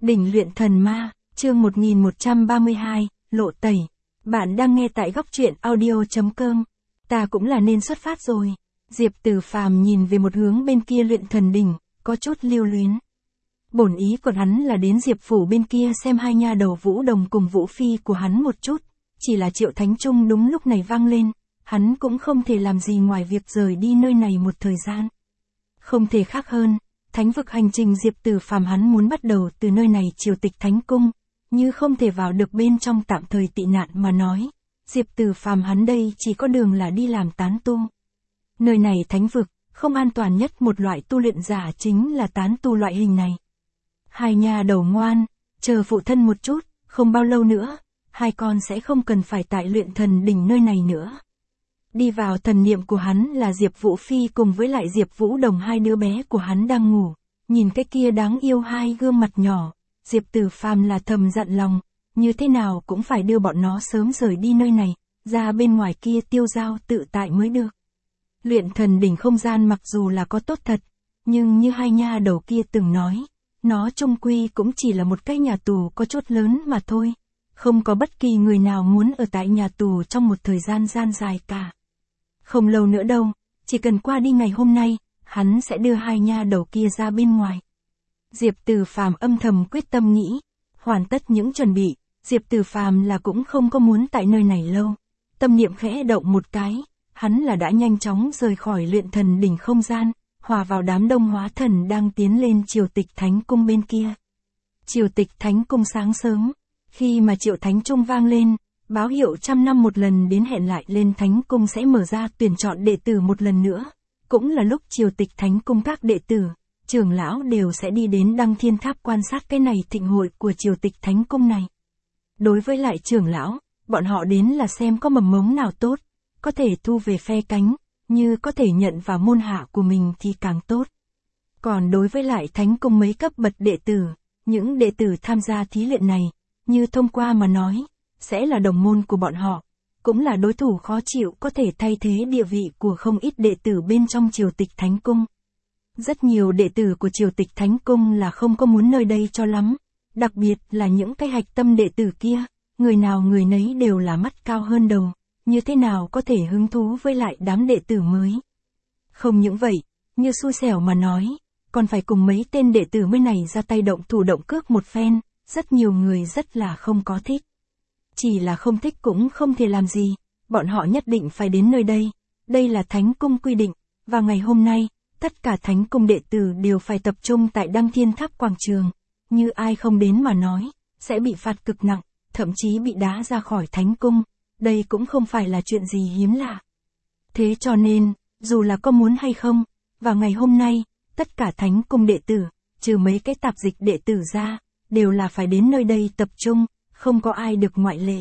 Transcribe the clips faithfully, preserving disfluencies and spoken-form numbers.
Đỉnh luyện thần ma, chương một nghìn một trăm ba mươi hai, lộ tẩy. Bạn đang nghe tại góc truyện audio chấm com. Ta cũng là nên xuất phát rồi. Diệp Tử Phàm nhìn về một hướng bên kia luyện thần đỉnh, có chút lưu luyến. Bổn ý của hắn là đến Diệp Phủ bên kia xem hai nha đầu Vũ Đồng cùng Vũ Phi của hắn một chút. Chỉ là Triệu Thánh Trung đúng lúc này vang lên, hắn cũng không thể làm gì ngoài việc rời đi nơi này một thời gian. Không thể khác hơn. Thánh vực hành trình Diệp Tử Phàm hắn muốn bắt đầu từ nơi này triều tịch thánh cung, như không thể vào được bên trong tạm thời tị nạn mà nói. Diệp Tử Phàm hắn đây chỉ có đường là đi làm tán tu. Nơi này thánh vực, không an toàn nhất một loại tu luyện giả chính là tán tu loại hình này. Hai nha đầu ngoan, chờ phụ thân một chút, không bao lâu nữa, hai con sẽ không cần phải tại luyện thần đỉnh nơi này nữa. Đi vào thần niệm của hắn là Diệp Vũ Phi cùng với lại Diệp Vũ Đồng, hai đứa bé của hắn đang ngủ, nhìn cái kia đáng yêu hai gương mặt nhỏ, Diệp Tử Phàm là thầm dặn lòng, như thế nào cũng phải đưa bọn nó sớm rời đi nơi này, ra bên ngoài kia tiêu dao tự tại mới được. Luyện thần đỉnh không gian mặc dù là có tốt thật, nhưng như hai nha đầu kia từng nói, nó chung quy cũng chỉ là một cái nhà tù có chút lớn mà thôi, không có bất kỳ người nào muốn ở tại nhà tù trong một thời gian gian dài cả. Không lâu nữa đâu, chỉ cần qua đi ngày hôm nay, hắn sẽ đưa hai nha đầu kia ra bên ngoài. Diệp Tử Phàm âm thầm quyết tâm nghĩ, hoàn tất những chuẩn bị, Diệp Tử Phàm là cũng không có muốn tại nơi này lâu. Tâm niệm khẽ động một cái, hắn là đã nhanh chóng rời khỏi luyện thần đỉnh không gian, hòa vào đám đông hóa thần đang tiến lên triều tịch thánh cung bên kia. Triều tịch thánh cung sáng sớm, khi mà Triệu Thánh Trung vang lên, báo hiệu trăm năm một lần đến hẹn lại lên thánh cung sẽ mở ra tuyển chọn đệ tử một lần nữa. Cũng là lúc triều tịch thánh cung các đệ tử, trưởng lão đều sẽ đi đến Đăng Thiên Tháp quan sát cái này thịnh hội của triều tịch thánh cung này. Đối với lại trưởng lão, bọn họ đến là xem có mầm mống nào tốt, có thể thu về phe cánh, như có thể nhận vào môn hạ của mình thì càng tốt. Còn đối với lại thánh cung mấy cấp bậc đệ tử, những đệ tử tham gia thí luyện này, như thông qua mà nói, sẽ là đồng môn của bọn họ, cũng là đối thủ khó chịu có thể thay thế địa vị của không ít đệ tử bên trong triều tịch thánh cung. Rất nhiều đệ tử của triều tịch thánh cung là không có muốn nơi đây cho lắm, đặc biệt là những cái hạch tâm đệ tử kia, người nào người nấy đều là mắt cao hơn đầu, như thế nào có thể hứng thú với lại đám đệ tử mới. Không những vậy, như xui xẻo mà nói, còn phải cùng mấy tên đệ tử mới này ra tay động thủ động cước một phen, rất nhiều người rất là không có thích. Chỉ là không thích cũng không thể làm gì, bọn họ nhất định phải đến nơi đây, đây là thánh cung quy định, và ngày hôm nay, tất cả thánh cung đệ tử đều phải tập trung tại Đăng Thiên Tháp quảng trường, như ai không đến mà nói, sẽ bị phạt cực nặng, thậm chí bị đá ra khỏi thánh cung, đây cũng không phải là chuyện gì hiếm lạ. Thế cho nên, dù là có muốn hay không, vào ngày hôm nay, tất cả thánh cung đệ tử, trừ mấy cái tạp dịch đệ tử ra, đều là phải đến nơi đây tập trung, không có ai được ngoại lệ.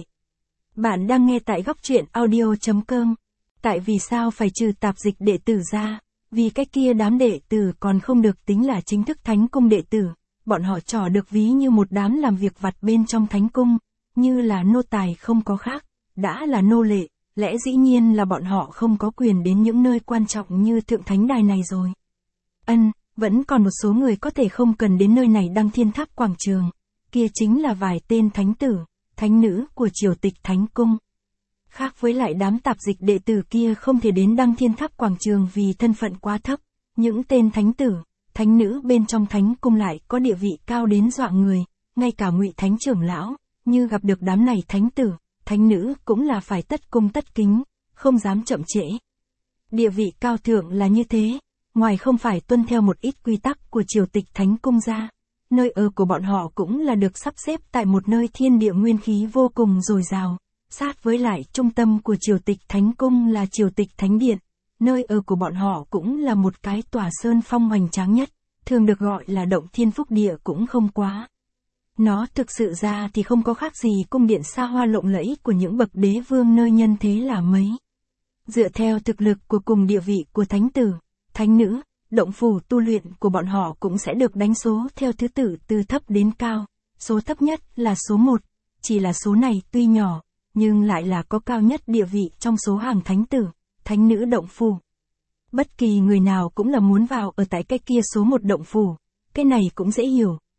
Bạn đang nghe tại góc truyện audio chấm com. Tại vì sao phải trừ tạp dịch đệ tử ra? Vì cái kia đám đệ tử còn không được tính là chính thức thánh cung đệ tử, bọn họ trò được ví như một đám làm việc vặt bên trong thánh cung, như là nô tài không có khác, đã là nô lệ, lẽ dĩ nhiên là bọn họ không có quyền đến những nơi quan trọng như thượng thánh đài này rồi. Ân, vẫn còn một số người có thể không cần đến nơi này Đăng Thiên Tháp quảng trường, kia chính là vài tên thánh tử, thánh nữ của triều tịch thánh cung. Khác với lại đám tạp dịch đệ tử kia không thể đến Đăng Thiên Tháp quảng trường vì thân phận quá thấp, những tên thánh tử, thánh nữ bên trong thánh cung lại có địa vị cao đến dọa người, ngay cả Ngụy Thánh trưởng lão, như gặp được đám này thánh tử, thánh nữ cũng là phải tất cung tất kính, không dám chậm trễ. Địa vị cao thượng là như thế, ngoài không phải tuân theo một ít quy tắc của triều tịch thánh cung ra, nơi ở của bọn họ cũng là được sắp xếp tại một nơi thiên địa nguyên khí vô cùng dồi dào, sát với lại trung tâm của triều tịch thánh cung là triều tịch thánh điện, nơi ở của bọn họ cũng là một cái tòa sơn phong hoành tráng nhất, thường được gọi là động thiên phúc địa cũng không quá. Nó thực sự ra thì không có khác gì cung điện xa hoa lộng lẫy của những bậc đế vương nơi nhân thế là mấy. Dựa theo thực lực của cùng địa vị của thánh tử, thánh nữ, động phủ tu luyện của bọn họ cũng sẽ được đánh số theo thứ tự từ thấp đến cao, số thấp nhất là số một, chỉ là số này tuy nhỏ, nhưng lại là có cao nhất địa vị trong số hàng thánh tử, thánh nữ động phủ. Bất kỳ người nào cũng là muốn vào ở tại cái kia số một động phủ, cái này cũng dễ hiểu,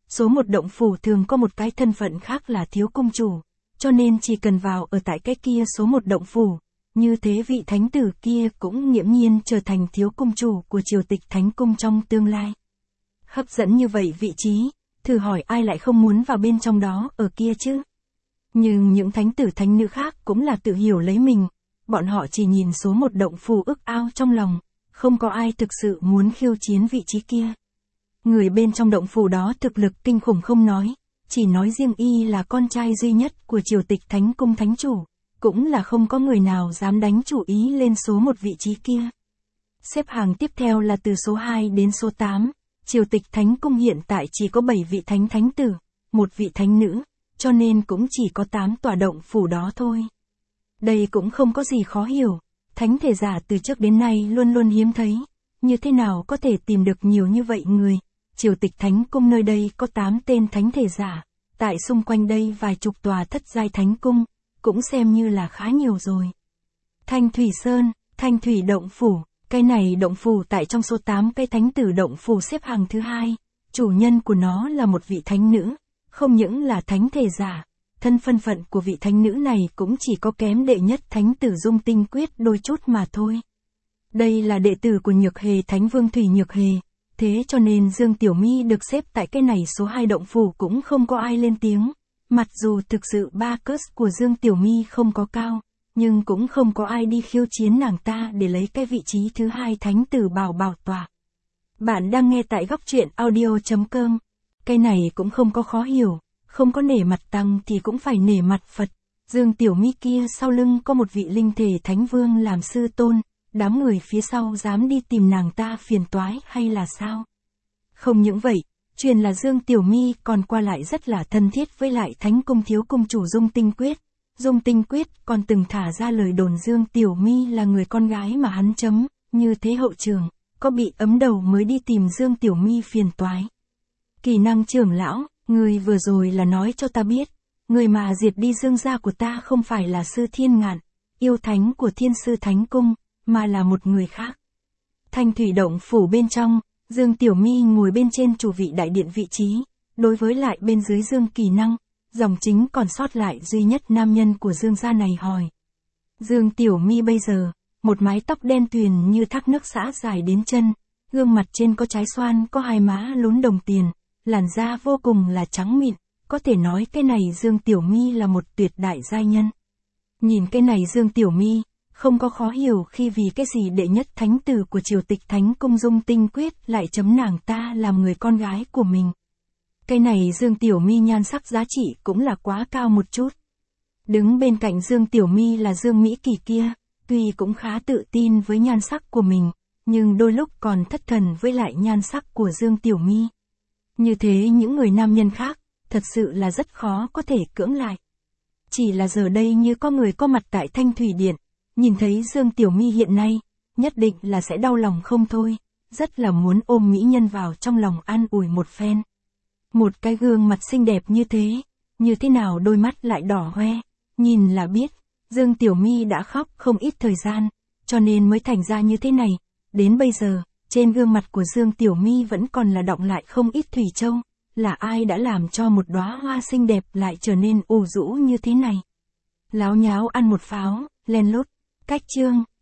số một động phủ thường có một cái thân phận khác là thiếu cung chủ, cho nên chỉ cần vào ở tại cái kia số một động phủ, như thế vị thánh tử kia cũng nghiễm nhiên trở thành thiếu cung chủ của triều tịch thánh cung trong tương lai. Hấp dẫn như vậy vị trí, thử hỏi ai lại không muốn vào bên trong đó ở kia chứ? Nhưng những thánh tử thánh nữ khác cũng là tự hiểu lấy mình, bọn họ chỉ nhìn số một động phủ ước ao trong lòng, không có ai thực sự muốn khiêu chiến vị trí kia. Người bên trong động phủ đó thực lực kinh khủng không nói, chỉ nói riêng y là con trai duy nhất của triều tịch thánh cung thánh chủ, cũng là không có người nào dám đánh chủ ý lên số một vị trí kia. Xếp hàng tiếp theo là từ số hai đến số tám, triều tịch thánh cung hiện tại chỉ có bảy vị thánh thánh tử, một vị thánh nữ, cho nên cũng chỉ có tám tòa động phủ đó thôi. Đây cũng không có gì khó hiểu, thánh thể giả từ trước đến nay luôn luôn hiếm thấy, như thế nào có thể tìm được nhiều như vậy người. Triều tịch thánh cung nơi đây có tám tên thánh thể giả, tại xung quanh đây vài chục tòa thất giai thánh cung, cũng xem như là khá nhiều rồi. Thanh Thủy Sơn, Thanh Thủy Động Phủ, cái này động phủ tại trong số tám cái thánh tử động phủ xếp hàng thứ hai, chủ nhân của nó là một vị thánh nữ, không những là thánh thể giả, thân phân phận của vị thánh nữ này cũng chỉ có kém đệ nhất thánh tử Dung Tinh Quyết đôi chút mà thôi. Đây là đệ tử của Nhược Hề Thánh Vương Thủy Nhược Hề. Thế cho nên Dương Tiểu My được xếp tại cái này số hai động phủ cũng không có ai lên tiếng. Mặc dù thực sự ba cớt của Dương Tiểu My không có cao, nhưng cũng không có ai đi khiêu chiến nàng ta để lấy cái vị trí thứ hai thánh tử bảo bảo tọa. Bạn đang nghe tại góc truyện audio chấm com. Cái này cũng không có khó hiểu, không có nể mặt tăng thì cũng phải nể mặt Phật. Dương Tiểu My kia sau lưng có một vị linh thể thánh vương làm sư tôn. Đám người phía sau dám đi tìm nàng ta phiền toái hay là sao? Không những vậy, truyền là Dương Tiểu My còn qua lại rất là thân thiết với lại thánh cung thiếu cung chủ Dung Tinh Quyết. Dung Tinh Quyết còn từng thả ra lời đồn Dương Tiểu My là người con gái mà hắn chấm, như thế hậu trường, có bị ấm đầu mới đi tìm Dương Tiểu My phiền toái. Kỳ Năng trưởng lão, người vừa rồi là nói cho ta biết, người mà diệt đi Dương gia của ta không phải là sư Thiên Ngạn, yêu thánh của Thiên Sư Thánh Cung, mà là một người khác. Thanh Thủy Động phủ bên trong, Dương Tiểu My ngồi bên trên chủ vị đại điện vị trí, đối với lại bên dưới Dương Kỳ Năng, dòng chính còn sót lại duy nhất nam nhân của Dương gia này hỏi. Dương Tiểu My bây giờ, một mái tóc đen tuyền như thác nước xõa dài đến chân, gương mặt trên có trái xoan có hai má lún đồng tiền, làn da vô cùng là trắng mịn, có thể nói cái này Dương Tiểu My là một tuyệt đại giai nhân. Nhìn cái này Dương Tiểu My, không có khó hiểu khi vì cái gì đệ nhất thánh tử của triều tịch thánh cung Dung Tinh Quyết lại chấm nàng ta làm người con gái của mình. Cái này Dương Tiểu My nhan sắc giá trị cũng là quá cao một chút. Đứng bên cạnh Dương Tiểu My là Dương Mỹ Kỳ kia, tuy cũng khá tự tin với nhan sắc của mình, nhưng đôi lúc còn thất thần với lại nhan sắc của Dương Tiểu My. Như thế những người nam nhân khác, thật sự là rất khó có thể cưỡng lại. Chỉ là giờ đây như có người có mặt tại Thanh Thủy Điện, nhìn thấy Dương Tiểu My hiện nay, nhất định là sẽ đau lòng không thôi, rất là muốn ôm mỹ nhân vào trong lòng an ủi một phen. Một cái gương mặt xinh đẹp như thế, như thế nào đôi mắt lại đỏ hoe, nhìn là biết, Dương Tiểu My đã khóc không ít thời gian, cho nên mới thành ra như thế này. Đến bây giờ, trên gương mặt của Dương Tiểu My vẫn còn là đọng lại không ít thủy châu, là ai đã làm cho một đóa hoa xinh đẹp lại trở nên ủ rũ như thế này. Láo nháo ăn một pháo, len lút, cách chương.